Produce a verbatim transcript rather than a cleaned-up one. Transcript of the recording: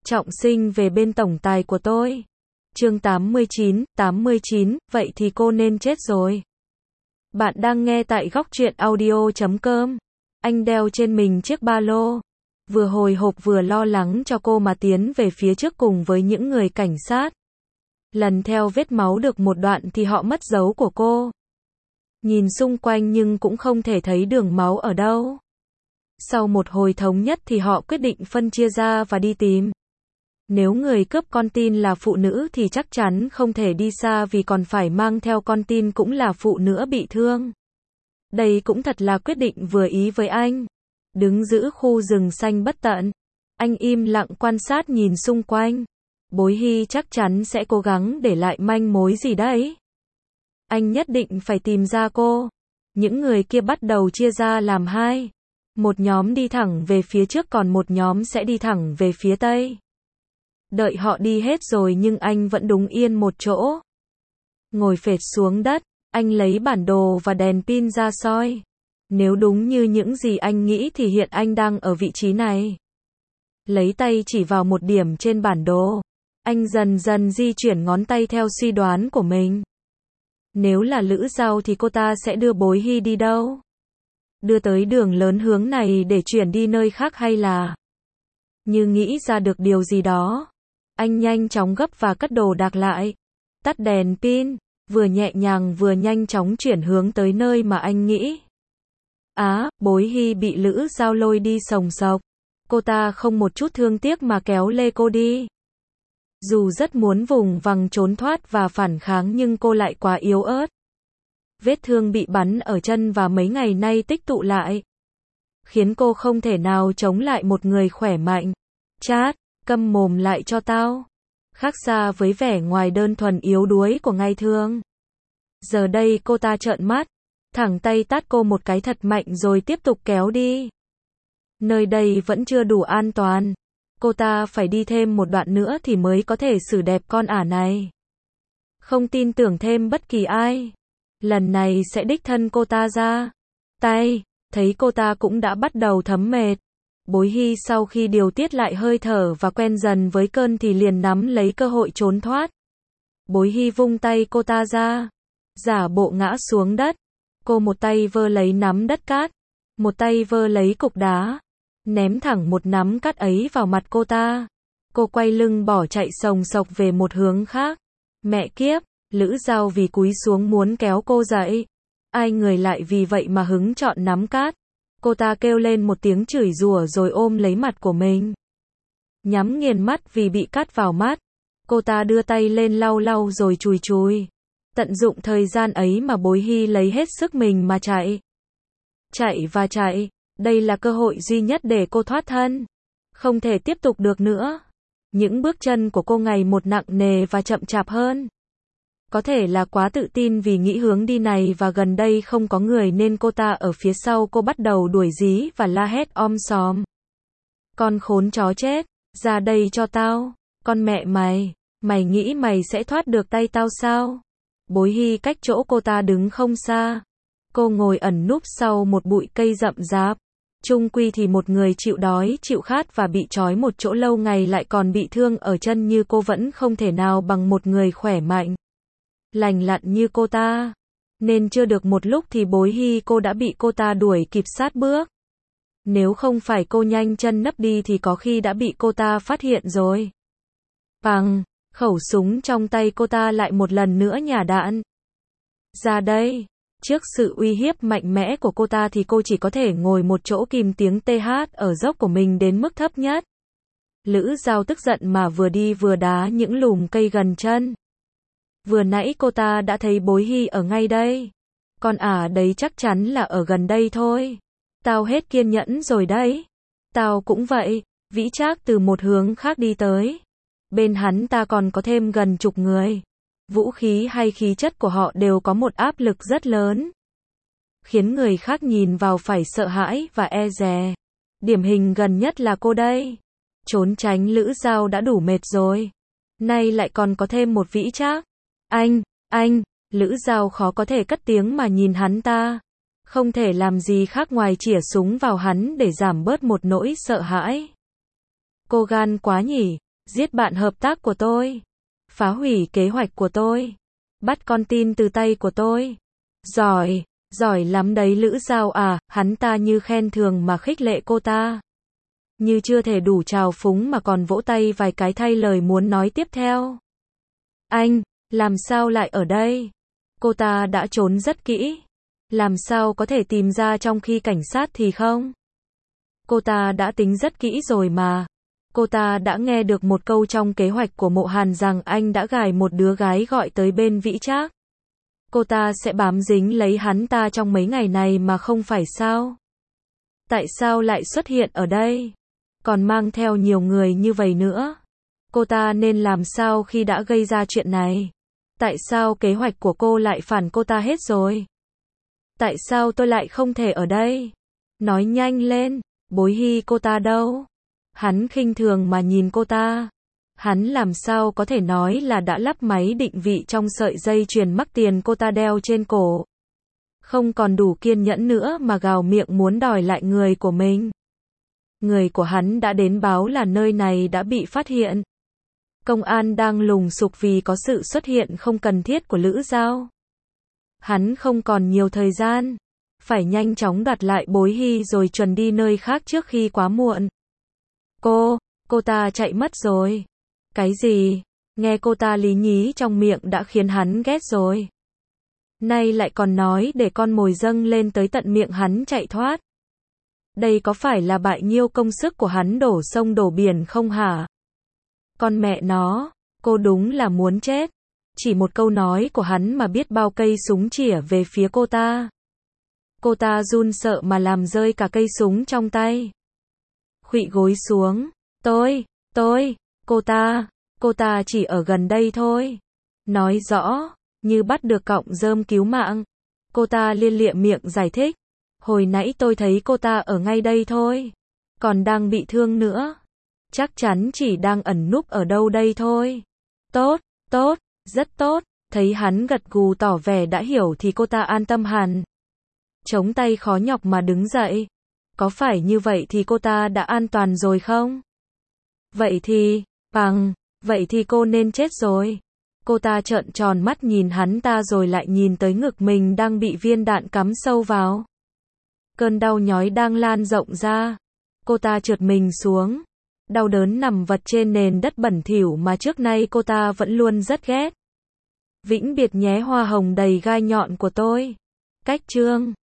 trọng sinh về bên tổng tài của tôi. Chương tám mươi chín, tám mươi chín, vậy thì cô nên chết rồi. Bạn đang nghe tại góc truyện audio chấm com. Anh đeo trên mình chiếc ba lô, vừa hồi hộp vừa lo lắng cho cô mà tiến về phía trước cùng với những người cảnh sát. Lần theo vết máu được một đoạn thì họ mất dấu của cô. Nhìn xung quanh nhưng cũng không thể thấy đường máu ở đâu. Sau một hồi thống nhất thì họ quyết định phân chia ra và đi tìm. Nếu người cướp con tin là phụ nữ thì chắc chắn không thể đi xa vì còn phải mang theo con tin cũng là phụ nữ bị thương. Đây cũng thật là quyết định vừa ý với anh. Đứng giữ khu rừng xanh bất tận, anh im lặng quan sát nhìn xung quanh. Bối Hy chắc chắn sẽ cố gắng để lại manh mối gì đấy. Anh nhất định phải tìm ra cô. Những người kia bắt đầu chia ra làm hai. Một nhóm đi thẳng về phía trước còn một nhóm sẽ đi thẳng về phía tây. Đợi họ đi hết rồi nhưng anh vẫn đứng yên một chỗ. Ngồi phệt xuống đất, anh lấy bản đồ và đèn pin ra soi. Nếu đúng như những gì anh nghĩ thì hiện anh đang ở vị trí này. Lấy tay chỉ vào một điểm trên bản đồ. Anh dần dần di chuyển ngón tay theo suy đoán của mình. Nếu là Lữ Giao thì cô ta sẽ đưa Bối Hy đi đâu? Đưa tới đường lớn hướng này để chuyển đi nơi khác hay là... Như nghĩ ra được điều gì đó. Anh nhanh chóng gấp và cất đồ đạc lại. Tắt đèn pin, vừa nhẹ nhàng vừa nhanh chóng chuyển hướng tới nơi mà anh nghĩ. Á, Bối Hy bị Lữ Giao lôi đi sồng sộc. Cô ta không một chút thương tiếc mà kéo lê cô đi. Dù rất muốn vùng vằng trốn thoát và phản kháng nhưng cô lại quá yếu ớt. Vết thương bị bắn ở chân và mấy ngày nay tích tụ lại, khiến cô không thể nào chống lại một người khỏe mạnh. Chát, câm mồm lại cho tao. Khác xa với vẻ ngoài đơn thuần yếu đuối của ngày thường. Giờ đây cô ta trợn mắt, thẳng tay tát cô một cái thật mạnh rồi tiếp tục kéo đi. Nơi đây vẫn chưa đủ an toàn. Cô ta phải đi thêm một đoạn nữa thì mới có thể xử đẹp con ả này. Không tin tưởng thêm bất kỳ ai. Lần này sẽ đích thân cô ta ra tay. Thấy cô ta cũng đã bắt đầu thấm mệt. Bối Hy sau khi điều tiết lại hơi thở và quen dần với cơn thì liền nắm lấy cơ hội trốn thoát. Bối Hy vung tay cô ta ra, giả bộ ngã xuống đất. Cô một tay vơ lấy nắm đất cát, một tay vơ lấy cục đá, ném thẳng một nắm cát ấy vào mặt cô ta. Cô quay lưng bỏ chạy sồng sộc về một hướng khác. Mẹ kiếp, Lữ Giao vì cúi xuống muốn kéo cô dậy. Ai người lại vì vậy mà hứng chọn nắm cát. Cô ta kêu lên một tiếng chửi rủa rồi ôm lấy mặt của mình. Nhắm nghiền mắt vì bị cát vào mắt. Cô ta đưa tay lên lau lau rồi chùi chùi. Tận dụng thời gian ấy mà Bối Hy lấy hết sức mình mà chạy. Chạy và chạy. Đây là cơ hội duy nhất để cô thoát thân. Không thể tiếp tục được nữa. Những bước chân của cô ngày một nặng nề và chậm chạp hơn. Có thể là quá tự tin vì nghĩ hướng đi này và gần đây không có người nên cô ta ở phía sau cô bắt đầu đuổi dí và la hét om sòm. Con khốn chó chết, ra đây cho tao, con mẹ mày, mày nghĩ mày sẽ thoát được tay tao sao? Bối Hy cách chỗ cô ta đứng không xa. Cô ngồi ẩn núp sau một bụi cây rậm rạp. Chung quy thì một người chịu đói, chịu khát và bị trói một chỗ lâu ngày lại còn bị thương ở chân như cô vẫn không thể nào bằng một người khỏe mạnh, lành lặn như cô ta. Nên chưa được một lúc thì Bối Hy cô đã bị cô ta đuổi kịp sát bước. Nếu không phải cô nhanh chân nấp đi thì có khi đã bị cô ta phát hiện rồi. Bằng, khẩu súng trong tay cô ta lại một lần nữa nhả đạn. Ra đây. Trước sự uy hiếp mạnh mẽ của cô ta thì cô chỉ có thể ngồi một chỗ kìm tiếng tê hát ở dốc của mình đến mức thấp nhất. Lữ Giao tức giận mà vừa đi vừa đá những lùm cây gần chân. Vừa nãy cô ta đã thấy Bối Hy ở ngay đây. Con ả đấy chắc chắn là ở gần đây thôi. Tao hết kiên nhẫn rồi đấy. Tao cũng vậy. Vĩ Trác từ một hướng khác đi tới. Bên hắn ta còn có thêm gần chục người. Vũ khí hay khí chất của họ đều có một áp lực rất lớn, khiến người khác nhìn vào phải sợ hãi và e dè. Điển hình gần nhất là cô đây. Trốn tránh Lữ Giao đã đủ mệt rồi. Nay lại còn có thêm một Vĩ Trác. Anh, anh, Lữ Giao khó có thể cất tiếng mà nhìn hắn ta. Không thể làm gì khác ngoài chĩa súng vào hắn để giảm bớt một nỗi sợ hãi. Cô gan quá nhỉ, giết bạn hợp tác của tôi, phá hủy kế hoạch của tôi, bắt con tin từ tay của tôi. Giỏi, giỏi lắm đấy Lữ Giao à, hắn ta như khen thường mà khích lệ cô ta. Như chưa thể đủ trào phúng mà còn vỗ tay vài cái thay lời muốn nói tiếp theo. Anh, làm sao lại ở đây? Cô ta đã trốn rất kỹ. Làm sao có thể tìm ra trong khi cảnh sát thì không? Cô ta đã tính rất kỹ rồi mà. Cô ta đã nghe được một câu trong kế hoạch của Mộ Hàn rằng anh đã gài một đứa gái gọi tới bên Vĩ Trác. Cô ta sẽ bám dính lấy hắn ta trong mấy ngày này mà không phải sao? Tại sao lại xuất hiện ở đây? Còn mang theo nhiều người như vậy nữa. Cô ta nên làm sao khi đã gây ra chuyện này? Tại sao kế hoạch của cô lại phản cô ta hết rồi? Tại sao tôi lại không thể ở đây? Nói nhanh lên, Bối Hy cô ta đâu? Hắn khinh thường mà nhìn cô ta. Hắn làm sao có thể nói là đã lắp máy định vị trong sợi dây chuyền mắc tiền cô ta đeo trên cổ. Không còn đủ kiên nhẫn nữa mà gào miệng muốn đòi lại người của mình. Người của hắn đã đến báo là nơi này đã bị phát hiện. Công an đang lùng sục vì có sự xuất hiện không cần thiết của Lữ Giao. Hắn không còn nhiều thời gian. Phải nhanh chóng đoạt lại Bối Hy rồi chuẩn đi nơi khác trước khi quá muộn. Cô, cô ta chạy mất rồi. Cái gì? Nghe cô ta lý nhí trong miệng đã khiến hắn ghét rồi. Nay lại còn nói để con mồi dâng lên tới tận miệng hắn chạy thoát. Đây có phải là bại nhiêu công sức của hắn đổ sông đổ biển không hả? Con mẹ nó, cô đúng là muốn chết. Chỉ một câu nói của hắn mà biết bao cây súng chĩa về phía cô ta. Cô ta run sợ mà làm rơi cả cây súng trong tay. Khuỵu gối xuống. Tôi, tôi, cô ta, cô ta chỉ ở gần đây thôi. Nói rõ, như bắt được cọng rơm cứu mạng. Cô ta liên lịa miệng giải thích. Hồi nãy tôi thấy cô ta ở ngay đây thôi. Còn đang bị thương nữa. Chắc chắn chỉ đang ẩn núp ở đâu đây thôi. Tốt, tốt, rất tốt. Thấy hắn gật gù tỏ vẻ đã hiểu thì cô ta an tâm hẳn. Chống tay khó nhọc mà đứng dậy. Có phải như vậy thì cô ta đã an toàn rồi không? Vậy thì, bằng, vậy thì cô nên chết rồi. Cô ta trợn tròn mắt nhìn hắn ta rồi lại nhìn tới ngực mình đang bị viên đạn cắm sâu vào. Cơn đau nhói đang lan rộng ra. Cô ta trượt mình xuống. Đau đớn nằm vật trên nền đất bẩn thỉu mà trước nay cô ta vẫn luôn rất ghét. Vĩnh biệt nhé hoa hồng đầy gai nhọn của tôi. Cách chương